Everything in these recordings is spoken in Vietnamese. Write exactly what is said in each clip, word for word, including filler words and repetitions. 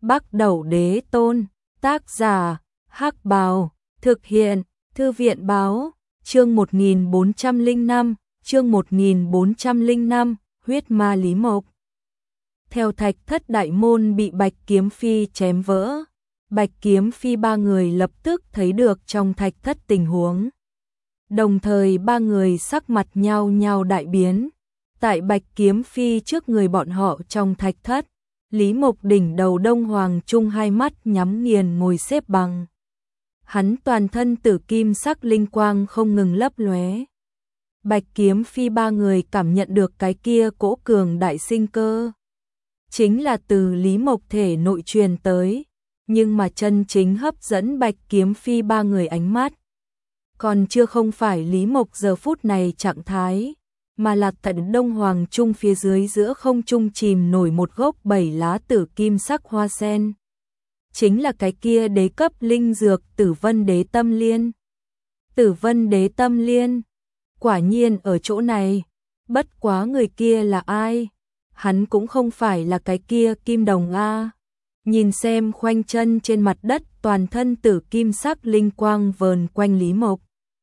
Bắc Đẩu Đế Tôn, tác giả, Hắc Bào, thực hiện, Thư viện Báo, chương một nghìn bốn trăm lẻ năm, chương một nghìn bốn trăm lẻ năm, huyết ma Lý Mộc. Theo Thạch Thất đại môn bị Bạch Kiếm Phi chém vỡ, Bạch Kiếm Phi ba người lập tức thấy được trong Thạch Thất tình huống. Đồng thời ba người sắc mặt nhao nhao đại biến. Tại Bạch Kiếm Phi trước người bọn họ trong Thạch Thất, Lý Mộc đỉnh đầu Đông Hoàng Trung hai mắt nhắm nghiền ngồi xếp bằng. Hắn toàn thân tử kim sắc linh quang không ngừng lấp lóe. Bạch Kiếm Phi ba người cảm nhận được cái kia cỗ cường đại sinh cơ. Chính là từ Lý Mộc thể nội truyền tới, nhưng mà chân chính hấp dẫn Bạch Kiếm Phi ba người ánh mắt. Còn chưa không phải Lý Mộc giờ phút này trạng thái, mà là tại Đông Hoàng Trung phía dưới giữa không trung chìm nổi một gốc bảy lá tử kim sắc hoa sen. Chính là cái kia đế cấp linh dược Tử Vân Đế Tâm Liên. Tử Vân Đế Tâm Liên, quả nhiên ở chỗ này, bất quá người kia là ai? Hắn cũng không phải là cái kia Kim Đồng a. Nhìn xem khoanh chân trên mặt đất toàn thân tử kim sắc linh quang vờn quanh Lý Mộc.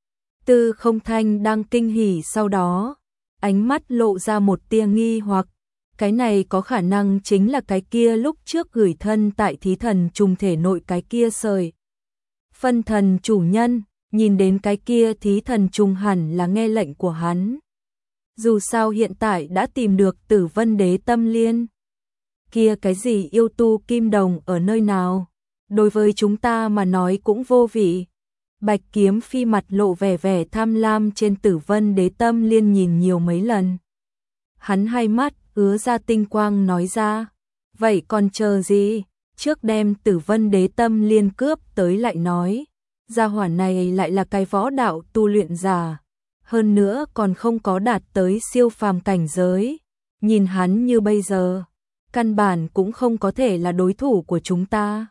Tư Không Thanh đang kinh hỉ sau đó, ánh mắt lộ ra một tia nghi hoặc, cái này có khả năng chính là cái kia lúc trước gửi thân tại thí thần trùng thể nội cái kia sợi. Phân thần chủ nhân, nhìn đến cái kia thí thần trùng hẳn là nghe lệnh của hắn. Dù sao hiện tại đã tìm được Tử Vân Đế Tâm Liên. Kia cái gì yêu tu kim đồng ở nơi nào? Đối với chúng ta mà nói cũng vô vị. Bạch Kiếm Phi mặt lộ vẻ vẻ tham lam trên Tử Vân Đế Tâm Liên nhìn nhiều mấy lần. Hắn hai mắt ứa ra tinh quang nói ra, vậy còn chờ gì, trước đem Tử Vân Đế Tâm Liên cướp tới lại nói, gia hỏa này lại là cái võ đạo tu luyện giả, hơn nữa còn không có đạt tới siêu phàm cảnh giới, nhìn hắn như bây giờ, căn bản cũng không có thể là đối thủ của chúng ta.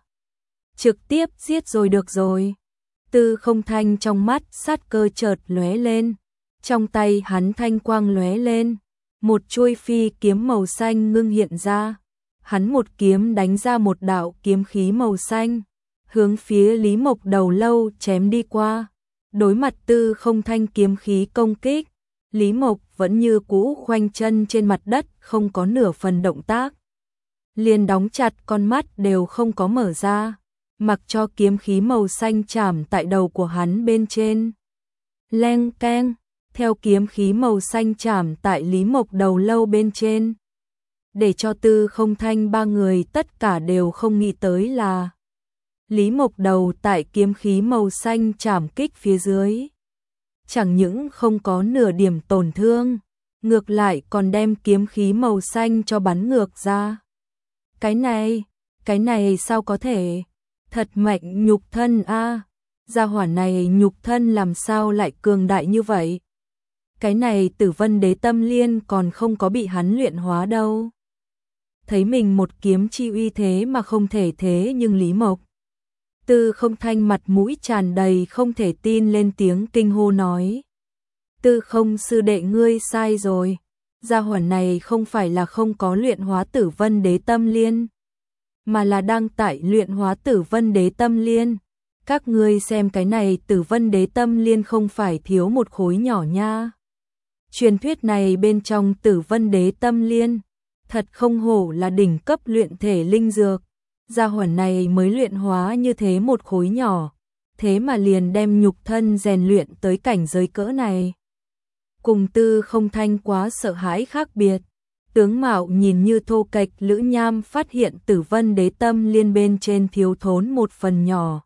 Trực tiếp giết rồi được rồi. Tư Không Thanh trong mắt sát cơ chợt lóe lên, trong tay hắn thanh quang lóe lên, một chuôi phi kiếm màu xanh ngưng hiện ra, hắn một kiếm đánh ra một đạo kiếm khí màu xanh, hướng phía Lý Mộc đầu lâu chém đi qua. Đối mặt Tư Không Thanh kiếm khí công kích, Lý Mộc vẫn như cũ khoanh chân trên mặt đất, không có nửa phần động tác, liền đóng chặt con mắt đều không có mở ra, mặc cho kiếm khí màu xanh chạm tại đầu của hắn bên trên. Leng keng, theo kiếm khí màu xanh chạm tại Lý Mộc đầu lâu bên trên. Để cho Tư Không Thanh ba người tất cả đều không nghĩ tới là Lý Mộc đầu tại kiếm khí màu xanh chạm kích phía dưới. Chẳng những không có nửa điểm tổn thương, ngược lại còn đem kiếm khí màu xanh cho bắn ngược ra. Cái này, cái này sao có thể? Thật mạnh nhục thân a, gia hỏa này nhục thân làm sao lại cường đại như vậy? Cái này Tử Vân Đế Tâm Liên còn không có bị hắn luyện hóa đâu. Thấy mình một kiếm chi uy thế mà không thể thế nhưng Lý Mộc. Tư Không Thanh mặt mũi tràn đầy không thể tin lên tiếng kinh hô nói. Tư Không sư đệ ngươi sai rồi, gia hỏa này không phải là không có luyện hóa Tử Vân Đế Tâm Liên, mà là đang tại luyện hóa Tử Vân Đế Tâm Liên. Các ngươi xem cái này Tử Vân Đế Tâm Liên không phải thiếu một khối nhỏ nha. Truyền thuyết này bên trong Tử Vân Đế Tâm Liên, thật không hổ là đỉnh cấp luyện thể linh dược. Gia hỏa này mới luyện hóa như thế một khối nhỏ, thế mà liền đem nhục thân rèn luyện tới cảnh giới cỡ này. Cùng Tư Không Thanh quá sợ hãi khác biệt. Tướng mạo nhìn như thô kệch Lữ Nham phát hiện Tử Vân Đế Tâm Liên bên trên thiếu thốn một phần nhỏ.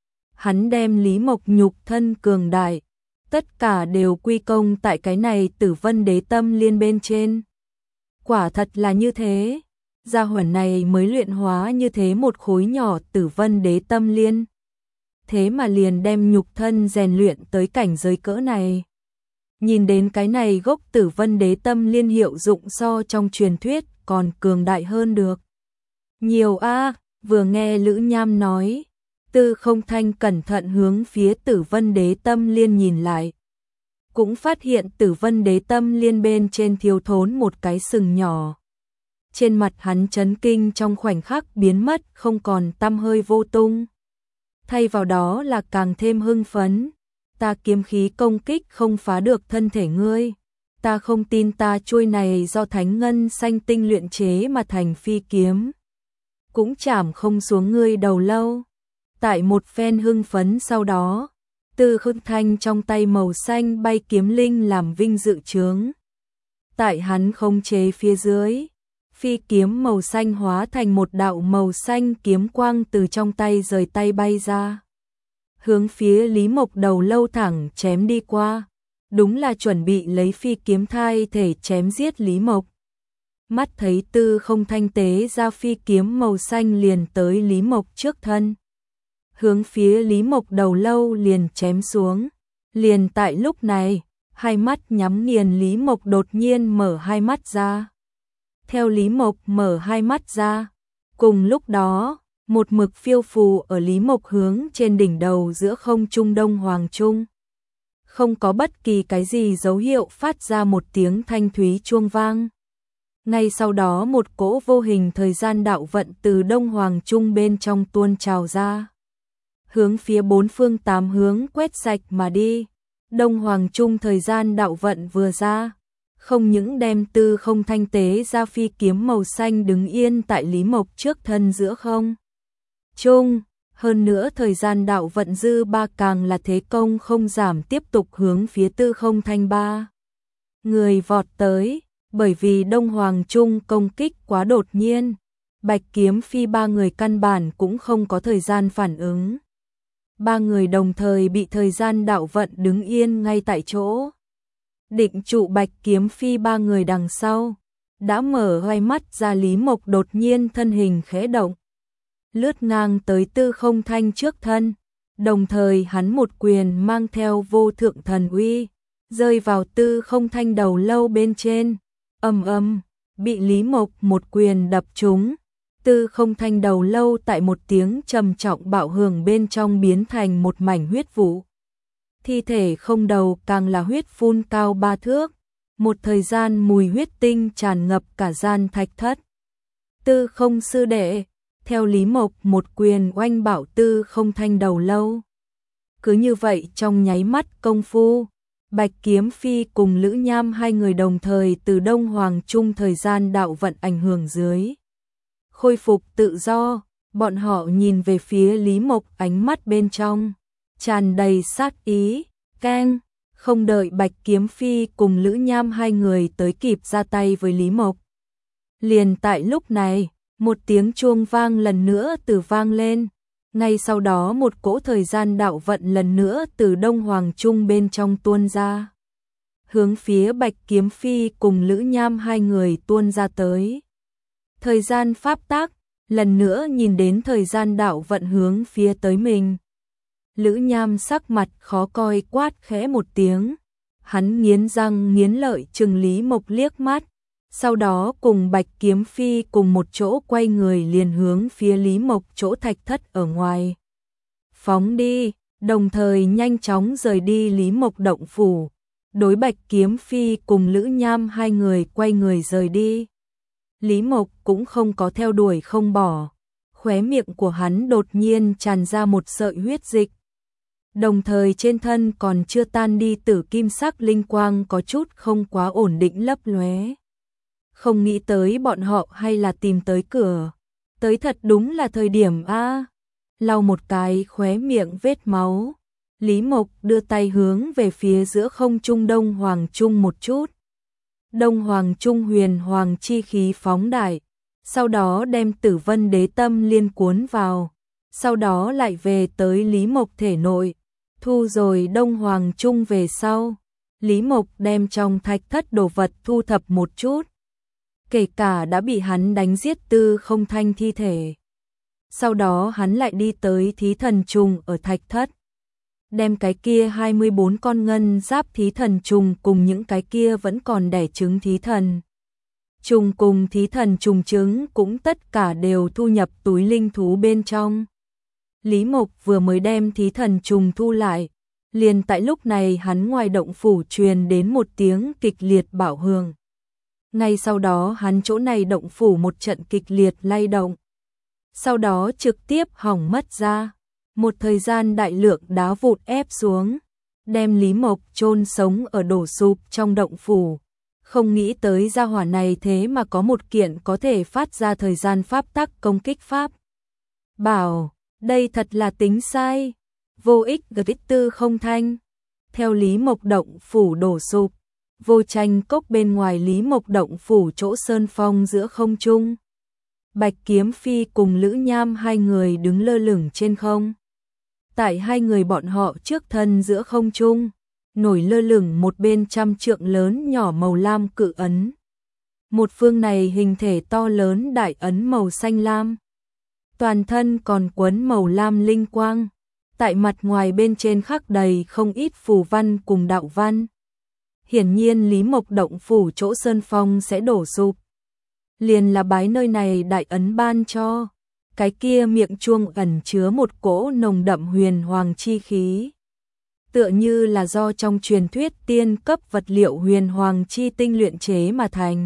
Hắn đem Lý Mộc nhục thân cường đại, tất cả đều quy công tại cái này Tử Vân Đế Tâm Liên bên trên. Quả thật là như thế, gia hỏa này mới luyện hóa như thế một khối nhỏ Tử Vân Đế Tâm Liên. Thế mà liền đem nhục thân rèn luyện tới cảnh giới cỡ này. Nhìn đến cái này gốc Tử Vân Đế Tâm Liên hiệu dụng so trong truyền thuyết còn cường đại hơn được. Nhiều a, vừa nghe Lữ Nham nói, Tư Không Thanh cẩn thận hướng phía Tử Vân Đế Tâm Liên nhìn lại. Cũng phát hiện Tử Vân Đế Tâm Liên bên trên thiếu thốn một cái sừng nhỏ. trên mặt hắn chấn kinh trong khoảnh khắc biến mất không còn tăm hơi vô tung. Thay vào đó là càng thêm hưng phấn. Ta kiếm khí công kích không phá được thân thể ngươi. Ta không tin ta chuôi này do thánh ngân xanh tinh luyện chế mà thành phi kiếm. Cũng chảm không xuống ngươi đầu lâu. Tại một phen hưng phấn sau đó, Tư Không Thanh trong tay màu xanh bay kiếm linh làm vinh dự chướng. Tại hắn khống chế phía dưới, phi kiếm màu xanh hóa thành một đạo màu xanh kiếm quang từ trong tay rời tay bay ra. Hướng phía Lý Mộc đầu lâu thẳng chém đi qua, đúng là chuẩn bị lấy phi kiếm thay thể chém giết Lý Mộc. Mắt thấy Tư Không Thanh tế ra phi kiếm màu xanh liền tới Lý Mộc trước thân. Hướng phía Lý Mộc đầu lâu liền chém xuống. Liền tại lúc này, hai mắt nhắm nghiền Lý Mộc đột nhiên mở hai mắt ra. Theo Lý Mộc mở hai mắt ra, cùng lúc đó, một mực phiêu phù ở Lý Mộc hướng trên đỉnh đầu giữa không trung Đông Hoàng Trung. Không có bất kỳ cái gì dấu hiệu phát ra một tiếng thanh thúy chuông vang. Ngay sau đó một cỗ vô hình thời gian đạo vận từ Đông Hoàng Trung bên trong tuôn trào ra. Hướng phía bốn phương tám hướng quét sạch mà đi. Đông Hoàng Trung thời gian đạo vận vừa ra, không những đem Tư Không Thanh tế ra phi kiếm màu xanh đứng yên tại Lý Mộc trước thân giữa không trung, hơn nữa thời gian đạo vận dư ba càng là thế công không giảm tiếp tục hướng phía Tư Không Thanh ba người vọt tới, bởi vì Đông Hoàng Trung công kích quá đột nhiên, Bạch Kiếm Phi ba người căn bản cũng không có thời gian phản ứng. Ba người đồng thời bị thời gian đạo vận đứng yên ngay tại chỗ. Định trụ Bạch Kiếm Phi ba người đằng sau, đã mở hai mắt ra Lý Mộc đột nhiên thân hình khẽ động. Lướt ngang tới Tư Không Thanh trước thân, đồng thời hắn một quyền mang theo vô thượng thần uy, rơi vào Tư Không Thanh đầu lâu bên trên, ầm ầm, bị Lý Mộc một quyền đập trúng. Tư Không Thanh đầu lâu tại một tiếng trầm trọng bạo hưởng bên trong biến thành một mảnh huyết vụ. Thi thể không đầu càng là huyết phun cao ba thước, một thời gian mùi huyết tinh tràn ngập cả gian thạch thất. Tư Không sư đệ, theo Lý Mộc một quyền oanh bạo Tư Không Thanh đầu lâu. Cứ như vậy trong nháy mắt công phu, Bạch Kiếm Phi cùng Lữ Nham hai người đồng thời từ Đông Hoàng Trung thời gian đạo vận ảnh hưởng dưới khôi phục tự do, bọn họ nhìn về phía Lý Mộc ánh mắt bên trong tràn đầy sát ý, keng, không đợi Bạch Kiếm Phi cùng Lữ Nham hai người tới kịp ra tay với Lý Mộc. Liền tại lúc này, một tiếng chuông vang lần nữa từ vang lên, ngay sau đó một cỗ thời gian đạo vận lần nữa từ Đông Hoàng Trung bên trong tuôn ra. Hướng phía Bạch Kiếm Phi cùng Lữ Nham hai người tuôn ra tới. Thời gian pháp tắc, lần nữa nhìn đến thời gian đạo vận hướng phía tới mình. Lữ Nham sắc mặt khó coi quát khẽ một tiếng. Hắn nghiến răng nghiến lợi trừng Lý Mộc liếc mắt. Sau đó cùng Bạch Kiếm Phi cùng một chỗ quay người liền hướng phía Lý Mộc chỗ thạch thất ở ngoài. Phóng đi, đồng thời nhanh chóng rời đi Lý Mộc động phủ. Đối Bạch Kiếm Phi cùng Lữ Nham hai người quay người rời đi. Lý Mộc cũng không có theo đuổi không bỏ, khóe miệng của hắn đột nhiên tràn ra một sợi huyết dịch. Đồng thời trên thân còn chưa tan đi tử kim sắc linh quang có chút không quá ổn định lấp lóe. Không nghĩ tới bọn họ hay là tìm tới cửa, tới thật đúng là thời điểm a. Lau một cái khóe miệng vết máu, Lý Mộc đưa tay hướng về phía giữa không trung Đông Hoàng Trung một chút. Đông Hoàng Trung huyền hoàng chi khí phóng đại, sau đó đem Tử Vân Đế Tâm liên cuốn vào, sau đó lại về tới Lý Mộc thể nội, thu rồi Đông Hoàng Trung về sau. Lý Mộc đem trong thạch thất đồ vật thu thập một chút, kể cả đã bị hắn đánh giết Tư Không Thanh thi thể. Sau đó hắn lại đi tới thí thần trùng ở thạch thất, đem cái kia hai mươi bốn con ngân giáp thí thần trùng cùng những cái kia vẫn còn đẻ trứng thí thần trùng cùng thí thần trùng trứng cũng tất cả đều thu nhập túi linh thú bên trong. Lý Mộc vừa mới đem thí thần trùng thu lại, liền tại lúc này hắn ngoài động phủ truyền đến một tiếng kịch liệt bạo hưởng. Ngay sau đó hắn chỗ này động phủ một trận kịch liệt lay động. Sau đó trực tiếp hỏng mất ra. Một thời gian đại lượng đá vụn ép xuống, đem Lý Mộc chôn sống ở đổ sụp trong động phủ. Không nghĩ tới gia hỏa này thế mà có một kiện có thể phát ra thời gian pháp tắc công kích pháp. Bảo, đây thật là tính sai, vô ích grit tư không thanh. Theo Lý Mộc động phủ đổ sụp, vô tranh cốc bên ngoài Lý Mộc động phủ chỗ sơn phong giữa không trung. Bạch Kiếm Phi cùng Lữ Nham hai người đứng lơ lửng trên không. Tại hai người bọn họ trước thân giữa không trung, nổi lơ lửng một bên trăm trượng lớn nhỏ màu lam cự ấn. Một phương này hình thể to lớn đại ấn màu xanh lam. Toàn thân còn quấn màu lam linh quang. Tại mặt ngoài bên trên khắc đầy không ít phù văn cùng đạo văn. Hiển nhiên Lý Mộc động phủ chỗ sơn phong sẽ đổ sụp. Liền là bái nơi này đại ấn ban cho. Cái kia miệng chuông ẩn chứa một cỗ nồng đậm huyền hoàng chi khí. Tựa như là do trong truyền thuyết tiên cấp vật liệu huyền hoàng chi tinh luyện chế mà thành.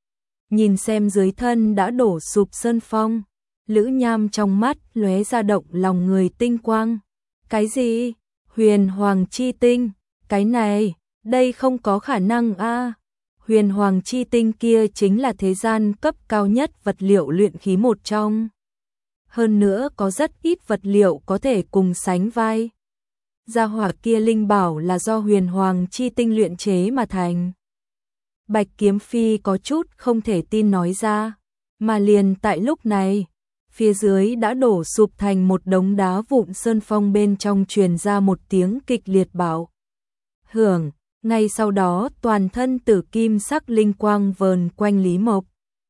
Nhìn xem dưới thân đã đổ sụp sơn phong, Lữ Nham trong mắt lóe ra động lòng người tinh quang. Cái gì? Huyền hoàng chi tinh? Cái này, đây không có khả năng a. Huyền hoàng chi tinh kia chính là thế gian cấp cao nhất vật liệu luyện khí một trong. Hơn nữa có rất ít vật liệu có thể cùng sánh vai. Gia hỏa kia linh bảo là do huyền hoàng chi tinh luyện chế mà thành. Bạch Kiếm Phi có chút không thể tin nói ra, mà liền tại lúc này, phía dưới đã đổ sụp thành một đống đá vụn sơn phong bên trong truyền ra một tiếng kịch liệt bạo hưởng, ngay sau đó toàn thân tử kim sắc linh quang vờn quanh Lý Mộc.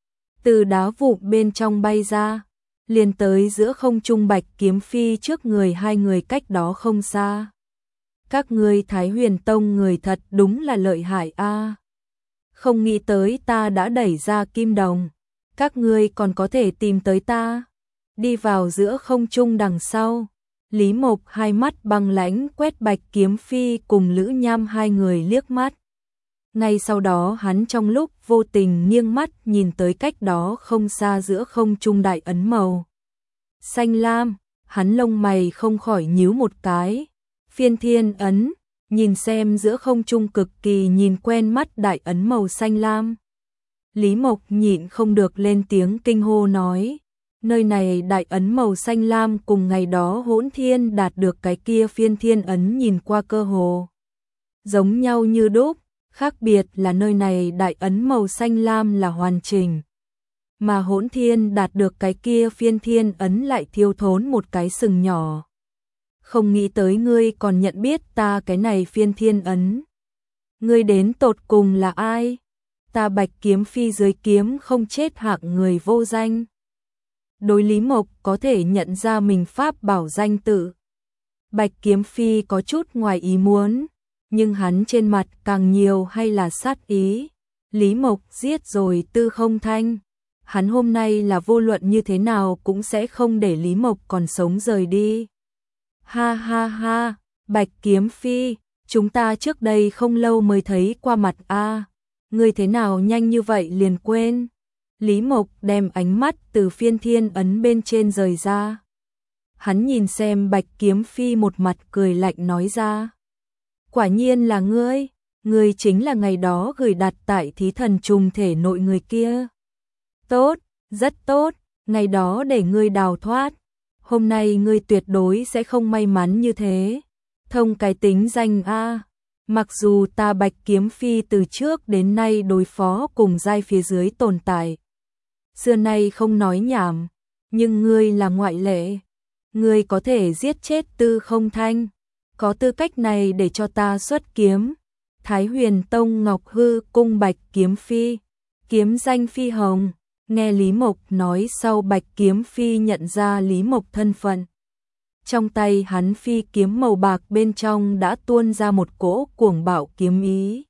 Từ đá vụn bên trong bay ra, liền tới giữa không trung Bạch Kiếm Phi trước người hai người cách đó không xa. Các ngươi Thái Huyền Tông người thật đúng là lợi hại a. Không nghĩ tới ta đã đẩy ra kim đồng, các ngươi còn có thể tìm tới ta. Đi vào giữa không trung đằng sau, Lý Mộc hai mắt băng lãnh quét Bạch Kiếm Phi cùng Lữ Nham hai người liếc mắt. Ngay sau đó hắn trong lúc vô tình nghiêng mắt nhìn tới cách đó không xa giữa không trung đại ấn màu xanh lam, hắn lông mày không khỏi nhíu một cái. Phiên thiên ấn, nhìn xem giữa không trung cực kỳ nhìn quen mắt đại ấn màu xanh lam. Lý Mộc nhịn không được lên tiếng kinh hô nói, nơi này đại ấn màu xanh lam cùng ngày đó Hỗn Thiên đạt được cái kia phiên thiên ấn nhìn qua cơ hồ giống nhau như đúc, khác biệt là nơi này đại ấn màu xanh lam là hoàn chỉnh, mà Hỗn Thiên đạt được cái kia phiên thiên ấn lại thiếu thốn một cái sừng nhỏ. Không nghĩ tới ngươi còn nhận biết ta cái này phiên thiên ấn. Ngươi đến tột cùng là ai? Ta Bạch Kiếm Phi dưới kiếm không chết hạng người vô danh. Đối Lý Mộc có thể nhận ra mình pháp bảo danh tự. Bạch Kiếm Phi có chút ngoài ý muốn, nhưng hắn trên mặt càng nhiều hay là sát ý. Lý Mộc giết rồi Tư Không Thanh. Hắn hôm nay là vô luận như thế nào cũng sẽ không để Lý Mộc còn sống rời đi. Ha ha ha, Bạch Kiếm Phi, chúng ta trước đây không lâu mới thấy qua mặt a, à. Ngươi thế nào nhanh như vậy liền quên? Lý Mộc đem ánh mắt từ phiên thiên ấn bên trên rời ra. Hắn nhìn xem Bạch Kiếm Phi một mặt cười lạnh nói ra. Quả nhiên là ngươi, ngươi chính là ngày đó gửi đặt tại thí thần trùng thể nội người kia. Tốt, rất tốt, ngày đó để ngươi đào thoát. Hôm nay ngươi tuyệt đối sẽ không may mắn như thế. Thông cái tính danh a. Mặc dù ta Bạch Kiếm Phi từ trước đến nay đối phó cùng giai phía dưới tồn tại, xưa nay không nói nhảm, nhưng ngươi là ngoại lệ. Ngươi có thể giết chết Tư Không Thanh, có tư cách này để cho ta xuất kiếm. Thái Huyền Tông Ngọc Hư cung Bạch Kiếm Phi, kiếm danh Phi Hồng. Nghe Lý Mộc nói sau, Bạch Kiếm Phi nhận ra Lý Mộc thân phận. Trong tay hắn phi kiếm màu bạc bên trong đã tuôn ra một cỗ cuồng bạo kiếm ý.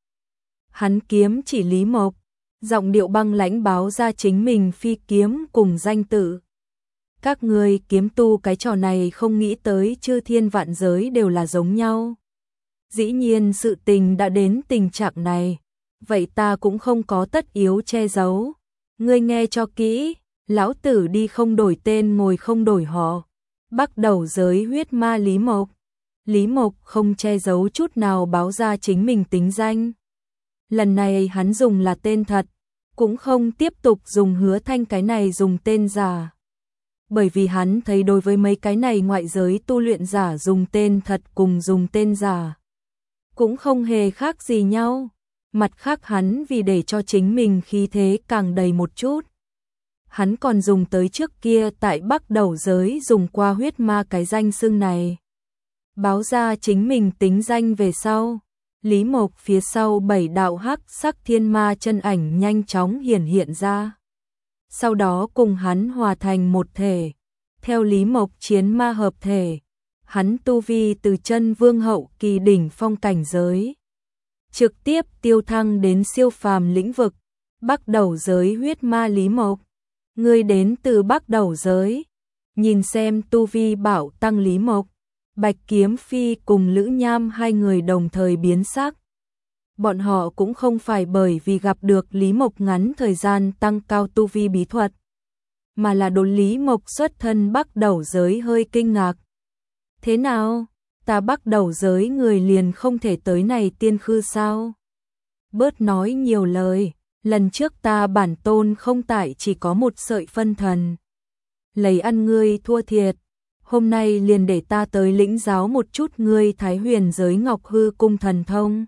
Hắn kiếm chỉ Lý Mộc, giọng điệu băng lãnh báo ra chính mình phi kiếm cùng danh tự. Các ngươi kiếm tu cái trò này không nghĩ tới chư thiên vạn giới đều là giống nhau. Dĩ nhiên sự tình đã đến tình trạng này, vậy ta cũng không có tất yếu che giấu. Ngươi nghe cho kỹ, lão tử đi không đổi tên ngồi không đổi họ. Bắt đầu giới huyết ma Lý Mộc. Lý Mộc không che giấu chút nào báo ra chính mình tính danh. Lần này hắn dùng là tên thật, cũng không tiếp tục dùng Hứa Thanh cái này dùng tên giả. Bởi vì hắn thấy đối với mấy cái này ngoại giới tu luyện giả dùng tên thật cùng dùng tên giả cũng không hề khác gì nhau. Mặt khác hắn vì để cho chính mình khí thế càng đầy một chút, hắn còn dùng tới trước kia tại Bắc Đầu giới dùng qua huyết ma cái danh xưng này. Báo ra chính mình tính danh về sau, Lý Mộc phía sau bảy đạo hắc sắc thiên ma chân ảnh nhanh chóng hiển hiện ra. Sau đó cùng hắn hòa thành một thể. Theo Lý Mộc chiến ma hợp thể, hắn tu vi từ chân vương hậu kỳ đỉnh phong cảnh giới, trực tiếp tiêu thăng đến siêu phàm lĩnh vực. Bắc Đầu giới huyết ma Lý Mộc, ngươi đến từ Bắc Đầu giới. Nhìn xem tu vi bảo tăng Lý Mộc, Bạch Kiếm Phi cùng Lữ Nham hai người đồng thời biến sắc. Bọn họ cũng không phải bởi vì gặp được Lý Mộc ngắn thời gian tăng cao tu vi bí thuật, mà là đối Lý Mộc xuất thân Bắc Đầu giới hơi kinh ngạc. Thế nào, ta Bắc Đầu giới người liền không thể tới này tiên khư sao? Bớt nói nhiều lời, lần trước ta bản tôn không tại chỉ có một sợi phân thần. Lấy ăn ngươi thua thiệt, hôm nay liền để ta tới lĩnh giáo một chút ngươi Thái Huyền giới Ngọc Hư cung thần thông.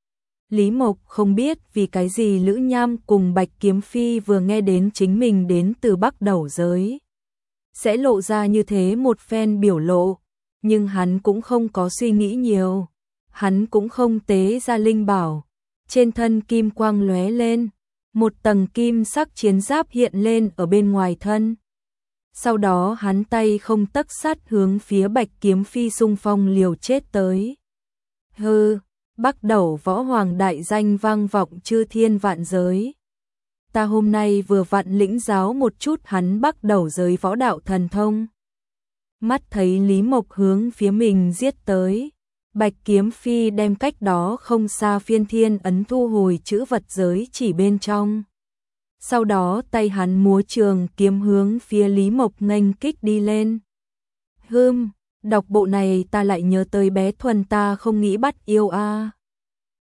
Lý Mộc không biết vì cái gì Lữ Nham cùng Bạch Kiếm Phi vừa nghe đến chính mình đến từ Bắc Đầu giới sẽ lộ ra như thế một phen biểu lộ, nhưng hắn cũng không có suy nghĩ nhiều. Hắn cũng không tế ra linh bảo, trên thân kim quang lóe lên, một tầng kim sắc chiến giáp hiện lên ở bên ngoài thân. Sau đó hắn tay không tấc sắt hướng phía Bạch Kiếm Phi xung phong liều chết tới. Hừ, Bắc Đầu võ hoàng đại danh vang vọng chư thiên vạn giới. Ta hôm nay vừa vặn lĩnh giáo một chút hắn Bắc Đầu giới võ đạo thần thông. Mắt thấy Lý Mộc hướng phía mình giết tới, Bạch Kiếm Phi đem cách đó không xa phiên thiên ấn thu hồi chữ vật giới chỉ bên trong. Sau đó tay hắn múa trường kiếm hướng phía Lý Mộc nghênh kích đi lên. Hừm, đọc bộ này ta lại nhớ tới bé Thuần ta không nghĩ bắt yêu a.